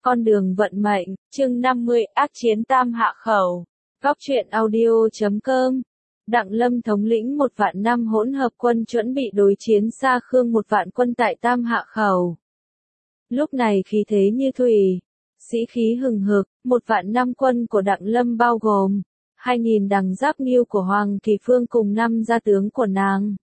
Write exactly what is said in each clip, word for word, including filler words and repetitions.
Con đường vận mệnh, chương năm mươi, ác chiến tam hạ khẩu. Góc truyện audio chấm com. Đặng Lâm thống lĩnh một vạn năm hỗn hợp quân chuẩn bị đối chiến Sa Khương một vạn quân tại tam hạ khẩu. Lúc này khí thế như thủy, sĩ khí hừng hực, một vạn năm quân của Đặng Lâm bao gồm hai nghìn đằng giáp nghiêu của Hoàng Kỳ Phương cùng năm gia tướng của nàng.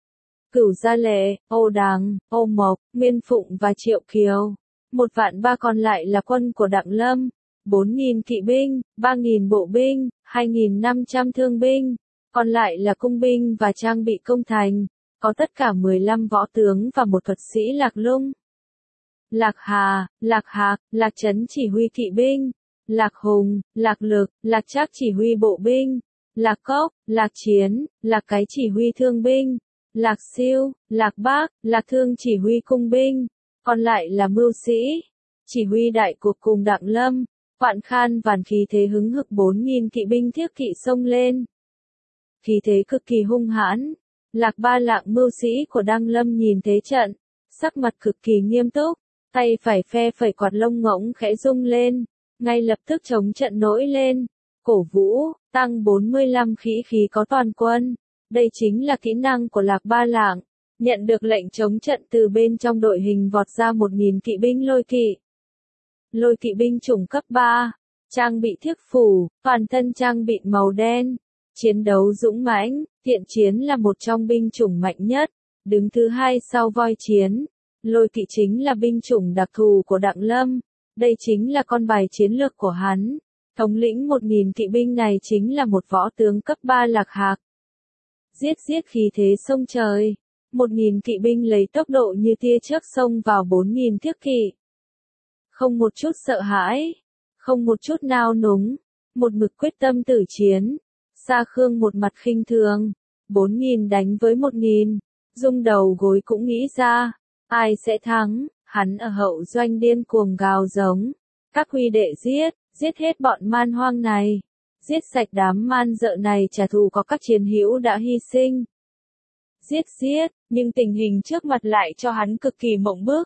Cửu Gia Lệ, Ô Đằng, Ô Mộc, Miên Phụng và Triệu Kiều. Một vạn ba còn lại là quân của Đặng Lâm, bốn nghìn kỵ binh, ba nghìn bộ binh, hai nghìn năm trăm thương binh, còn lại là cung binh và trang bị công thành, có tất cả mười lăm võ tướng và một thuật sĩ Lạc Lung. Lạc Hà, Lạc Hạc, Lạc Trấn chỉ huy kỵ binh, Lạc Hùng, Lạc Lực, Lạc Trác chỉ huy bộ binh, Lạc Cốc, Lạc Chiến, Lạc Cái chỉ huy thương binh, Lạc Siêu, Lạc Bác, Lạc Thương chỉ huy cung binh. Còn lại là mưu sĩ, chỉ huy đại cuộc cùng Đặng Lâm, Hoạn Khan vàn khí thế hứng hực bốn nghìn kỵ binh thiết kỵ xông lên. Khí thế cực kỳ hung hãn, Lạc Ba Lạng mưu sĩ của Đặng Lâm nhìn thế trận, sắc mặt cực kỳ nghiêm túc, tay phải phe phẩy quạt lông ngỗng khẽ rung lên, ngay lập tức chống trận nổi lên, cổ vũ, tăng bốn mươi lăm khí khí có toàn quân. Đây chính là kỹ năng của Lạc Ba Lạng. Nhận được lệnh chống trận từ bên trong đội hình vọt ra một nghìn kỵ binh lôi kỵ. Lôi kỵ binh chủng cấp ba, trang bị thiếc phủ, toàn thân trang bị màu đen, chiến đấu dũng mãnh, thiện chiến là một trong binh chủng mạnh nhất, đứng thứ hai sau voi chiến. Lôi kỵ chính là binh chủng đặc thù của Đặng Lâm, đây chính là con bài chiến lược của hắn. Thống lĩnh một nghìn kỵ binh này chính là một võ tướng cấp ba Lạc Hạc. Giết giết khí thế sông trời. Một nghìn kỵ binh lấy tốc độ như tia chớp xông vào bốn nghìn thiết kỵ. Không một chút sợ hãi, không một chút nao núng, một mực quyết tâm tử chiến. Sa Khương một mặt khinh thường, bốn nghìn đánh với một nghìn, rung đầu gối cũng nghĩ ra, ai sẽ thắng, hắn ở hậu doanh điên cuồng gào giống. Các huy đệ giết, giết hết bọn man hoang này, giết sạch đám man dợ này trả thù có các chiến hữu đã hy sinh. Giết giết, nhưng tình hình trước mặt lại cho hắn cực kỳ mộng bức.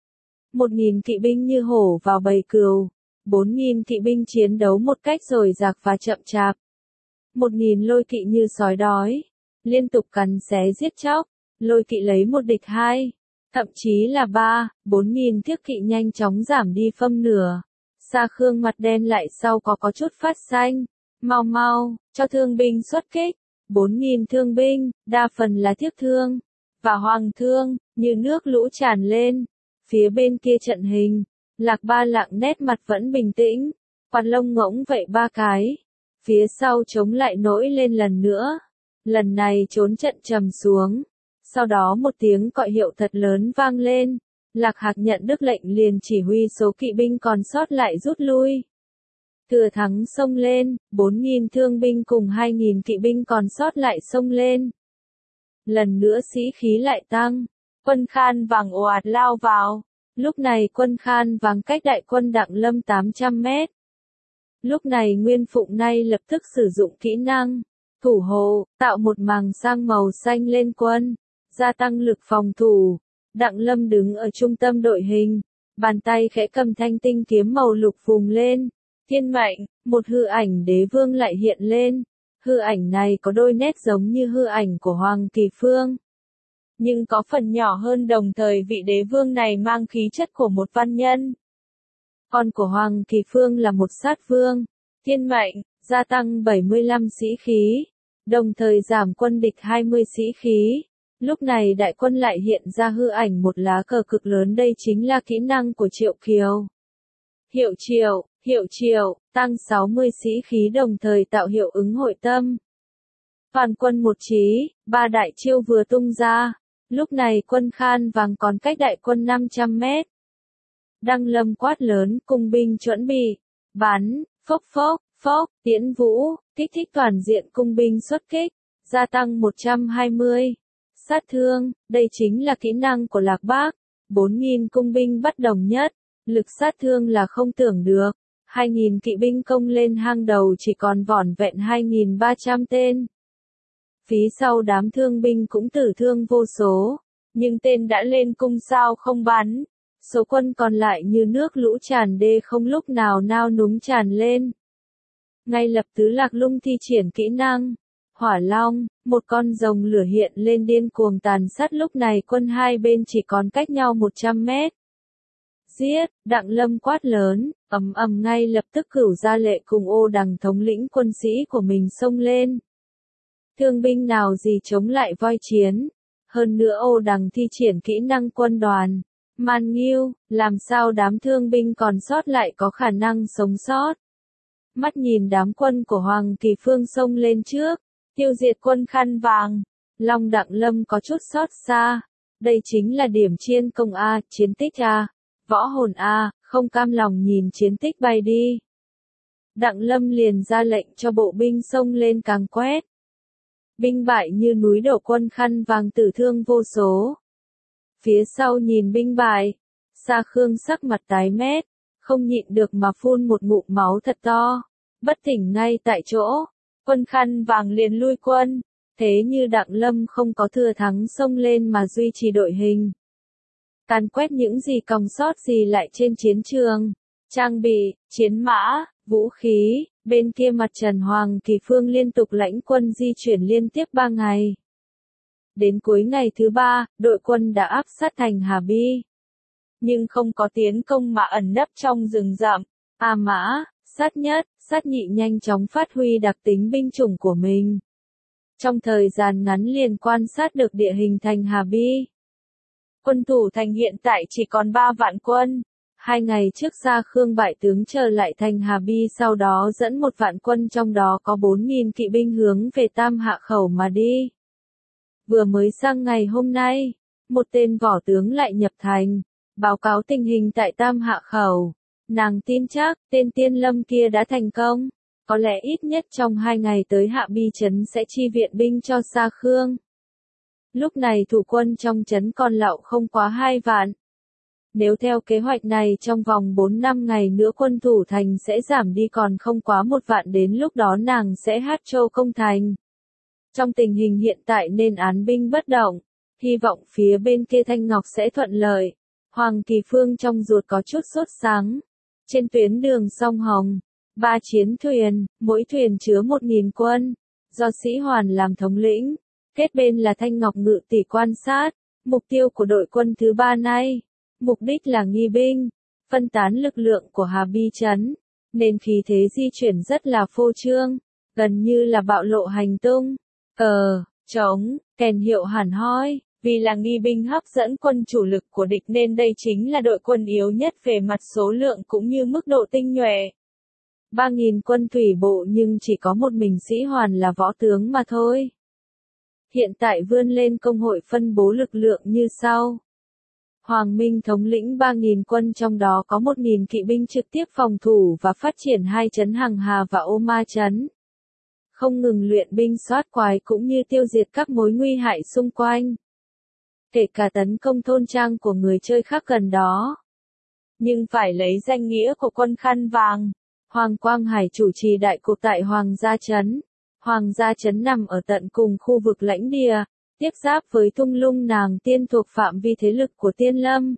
Một nghìn kỵ binh như hổ vào bầy cừu, bốn nghìn kỵ binh chiến đấu một cách dồi dạc và chậm chạp. Một nghìn lôi kỵ như sói đói, liên tục cắn xé giết chóc, lôi kỵ lấy một địch hai, thậm chí là ba, bốn nghìn thiết kỵ nhanh chóng giảm đi phân nửa. Sa Khương mặt đen lại sau có có chút phát xanh, mau mau, cho thương binh xuất kích. Bốn nghìn thương binh, đa phần là thiếp thương, và hoàng thương, như nước lũ tràn lên. Phía bên kia trận hình, Lạc Ba Lạng nét mặt vẫn bình tĩnh, quạt lông ngỗng vậy ba cái. Phía sau chống lại nổi lên lần nữa. Lần này trốn trận trầm xuống. Sau đó một tiếng còi hiệu thật lớn vang lên. Lạc Hạc nhận được lệnh liền chỉ huy số kỵ binh còn sót lại rút lui. Thừa thắng xông lên, bốn nghìn thương binh cùng hai nghìn kỵ binh còn sót lại xông lên. Lần nữa sĩ khí lại tăng, quân Khan Vàng ồ ạt lao vào. Lúc này quân Khan Vàng cách đại quân Đặng Lâm tám trăm mét. Lúc này Nguyên Phụng nay lập tức sử dụng kỹ năng thủ hộ, tạo một màng sang màu xanh lên quân, gia tăng lực phòng thủ. Đặng Lâm đứng ở trung tâm đội hình, bàn tay khẽ cầm thanh tinh kiếm màu lục vùng lên. Thiên mệnh, một hư ảnh đế vương lại hiện lên. Hư ảnh này có đôi nét giống như hư ảnh của Hoàng Kỳ Phương, nhưng có phần nhỏ hơn, đồng thời vị đế vương này mang khí chất của một văn nhân. Con của Hoàng Kỳ Phương là một sát vương. Thiên mệnh, gia tăng bảy mươi lăm sĩ khí, đồng thời giảm quân địch hai mươi sĩ khí. Lúc này đại quân lại hiện ra hư ảnh một lá cờ cực lớn, đây chính là kỹ năng của Triệu Kiều. Hiệu Triệu, Hiệu Triệu, tăng sáu mươi sĩ khí đồng thời tạo hiệu ứng hội tâm. Toàn quân một chí, ba đại chiêu vừa tung ra. Lúc này quân Khan Vàng còn cách đại quân năm trăm mét. Đặng Lâm quát lớn, cung binh chuẩn bị, bắn, phốc phốc, phốc, tiễn vũ, kích thích toàn diện cung binh xuất kích, gia tăng một trăm hai mươi. Sát thương, đây chính là kỹ năng của Lạc Bác, bốn nghìn cung binh bất đồng nhất, lực sát thương là không tưởng được. hai nghìn kỵ binh công lên hang đầu chỉ còn vỏn vẹn hai nghìn ba trăm tên. Phía sau đám thương binh cũng tử thương vô số, nhưng tên đã lên cung sao không bắn. số quân còn lại như nước lũ tràn đê không lúc nào nao núng tràn lên. Ngay lập tứ Lạc Lung thi triển kỹ năng Hỏa Long, một con rồng lửa hiện lên điên cuồng tàn sát, lúc này quân hai bên chỉ còn cách nhau một trăm mét. Giết, Đặng Lâm quát lớn, ầm ầm ngay lập tức Cửu Gia Lệ cùng Ô Đằng thống lĩnh quân sĩ của mình xông lên. Thương binh nào gì chống lại voi chiến, hơn nữa Ô Đằng thi triển kỹ năng quân đoàn, Man Nghiêu, làm sao đám thương binh còn sót lại có khả năng sống sót. Mắt nhìn đám quân của Hoàng Kỳ Phương xông lên trước, tiêu diệt quân khăn vàng, Long Đặng Lâm có chút xót xa, đây chính là điểm chiên công A, chiến tích A, võ hồn A, không cam lòng nhìn chiến tích bay đi. Đặng Lâm liền ra lệnh cho bộ binh xông lên càng quét. Binh bại như núi đổ, quân khăn vàng tử thương vô số. Phía sau nhìn binh bại, Sa Khương sắc mặt tái mét, không nhịn được mà phun một ngụm máu thật to, bất tỉnh ngay tại chỗ. Quân khăn vàng liền lui quân, thế như Đặng Lâm không có thừa thắng xông lên mà duy trì đội hình. Càn quét những gì còn sót gì lại trên chiến trường, trang bị, chiến mã, vũ khí, bên kia mặt trận Hoàng Kỳ Phương liên tục lãnh quân di chuyển liên tiếp ba ngày. Đến cuối ngày thứ ba, đội quân đã áp sát thành Hà Bi. Nhưng không có tiến công mà ẩn nấp trong rừng rậm. A Mã, Sát Nhất, Sát Nhị nhanh chóng phát huy đặc tính binh chủng của mình. Trong thời gian ngắn liền quan sát được địa hình thành Hà Bi. Quân thủ thành hiện tại chỉ còn ba vạn quân. Hai ngày trước Sa Khương bại tướng trở lại thành Hà Bi, sau đó dẫn một vạn quân trong đó có bốn nghìn kỵ binh hướng về Tam Hạ Khẩu mà đi. Vừa mới sang ngày hôm nay, một tên võ tướng lại nhập thành, báo cáo tình hình tại Tam Hạ Khẩu. Nàng tin chắc, tên Tiên Lâm kia đã thành công, có lẽ ít nhất trong hai ngày tới Hạ Bi trấn sẽ chi viện binh cho Sa Khương. Lúc này thủ quân trong trấn còn lậu không quá hai vạn. Nếu theo kế hoạch này trong vòng bốn năm ngày nữa quân thủ thành sẽ giảm đi còn không quá một vạn, đến lúc đó nàng sẽ hát châu công thành. Trong tình hình hiện tại nên án binh bất động, hy vọng phía bên kia Thanh Ngọc sẽ thuận lợi. Hoàng Kỳ Phương trong ruột có chút sốt sáng. Trên tuyến đường Sông Hồng, ba chiến thuyền, mỗi thuyền chứa một nghìn quân, do Sĩ Hoàn làm thống lĩnh, kết bên là Thanh Ngọc ngự tỷ quan sát. Mục tiêu của đội quân thứ ba này, mục đích là nghi binh, phân tán lực lượng của Hà Bi trấn, nên khí thế di chuyển rất là phô trương, gần như là bạo lộ hành tung. Cờ, trống, kèn hiệu hẳn hoi, vì là nghi binh hấp dẫn quân chủ lực của địch nên đây chính là đội quân yếu nhất về mặt số lượng cũng như mức độ tinh nhuệ. ba nghìn quân thủy bộ nhưng chỉ có một mình Sĩ Hoàn là võ tướng mà thôi. Hiện tại vươn lên công hội phân bố lực lượng như sau. Hoàng Minh thống lĩnh ba nghìn quân, trong đó có một nghìn kỵ binh trực tiếp phòng thủ và phát triển hai trấn Hằng Hà và Ô Ma trấn. Không ngừng luyện binh soát quái cũng như tiêu diệt các mối nguy hại xung quanh. Kể cả tấn công thôn trang của người chơi khác gần đó. Nhưng phải lấy danh nghĩa của quân khăn vàng. Hoàng Quang Hải chủ trì đại cuộc tại Hoàng Gia trấn. Hoàng Gia trấn nằm ở tận cùng khu vực lãnh địa, tiếp giáp với thung lũng Nàng Tiên thuộc phạm vi thế lực của Tiên Lâm.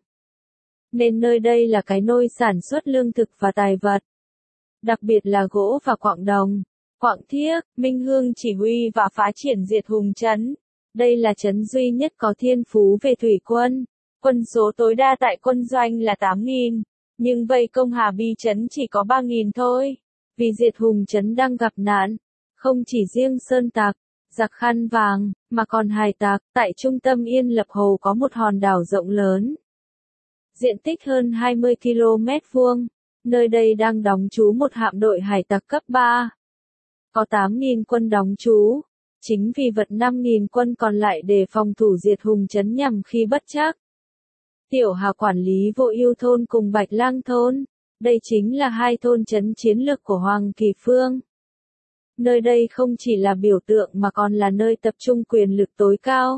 Nên nơi đây là cái nôi sản xuất lương thực và tài vật. Đặc biệt là gỗ và quặng đồng, quặng thiếc. Minh Hương chỉ huy và phá triển diệt Hùng trấn. Đây là trấn duy nhất có thiên phú về thủy quân. Quân số tối đa tại quân doanh là tám nghìn, nhưng vây công Hà Bi trấn chỉ có ba nghìn thôi. Vì diệt Hùng trấn đang gặp nạn, không chỉ riêng sơn tặc, giặc khăn vàng, mà còn hải tặc. Tại trung tâm Yên Lập Hồ có một hòn đảo rộng lớn, diện tích hơn hai mươi ki lô mét vuông. Nơi đây đang đóng trú một hạm đội hải tặc cấp ba. Có tám nghìn quân đóng trú. Chính vì vật năm nghìn quân còn lại để phòng thủ diệt Hùng trấn nhằm khi bất trắc. Tiểu Hà quản lý Vô Ưu thôn cùng Bạch Lang thôn. Đây chính là hai thôn trấn chiến lược của Hoàng Kỳ Phương. Nơi đây không chỉ là biểu tượng mà còn là nơi tập trung quyền lực tối cao.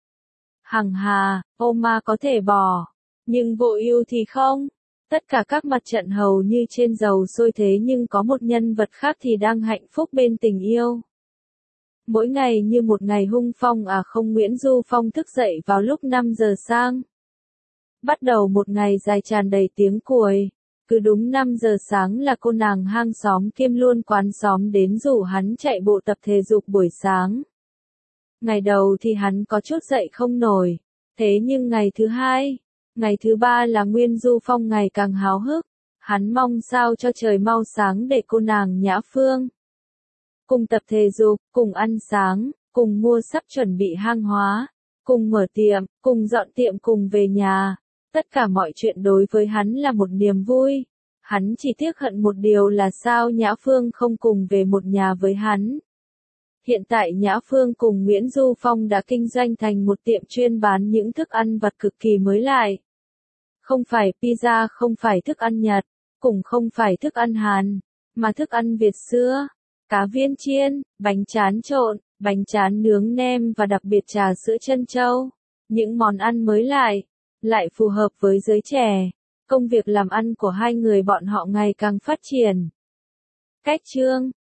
Hằng Hà, Ô Ma có thể bỏ, nhưng Vô Ưu thì không. Tất cả các mặt trận hầu như trên dầu sôi, thế nhưng có một nhân vật khác thì đang hạnh phúc bên tình yêu. Mỗi ngày như một ngày hung phong à không, Nguyễn Du Phong thức dậy vào lúc năm giờ sáng. Bắt đầu một ngày dài tràn đầy tiếng cười. Cứ đúng năm giờ sáng là cô nàng hang xóm kiêm luôn quán xóm đến rủ hắn chạy bộ tập thể dục buổi sáng. Ngày đầu thì hắn có chút dậy không nổi. Thế nhưng ngày thứ hai, ngày thứ ba là Nguyên Du Phong ngày càng háo hức. Hắn mong sao cho trời mau sáng để cô nàng Nhã Phương cùng tập thể dục, cùng ăn sáng, cùng mua sắp chuẩn bị hang hóa, cùng mở tiệm, cùng dọn tiệm, cùng về nhà. Tất cả mọi chuyện đối với hắn là một niềm vui. Hắn chỉ tiếc hận một điều là sao Nhã Phương không cùng về một nhà với hắn. Hiện tại Nhã Phương cùng Nguyễn Du Phong đã kinh doanh thành một tiệm chuyên bán những thức ăn vặt cực kỳ mới lại. Không phải pizza, không phải thức ăn Nhật, cũng không phải thức ăn Hàn, mà thức ăn Việt xưa. Cá viên chiên, bánh tráng trộn, bánh tráng nướng nem và đặc biệt trà sữa trân châu. Những món ăn mới lại, lại phù hợp với giới trẻ. Công việc làm ăn của hai người bọn họ ngày càng phát triển. Cách chương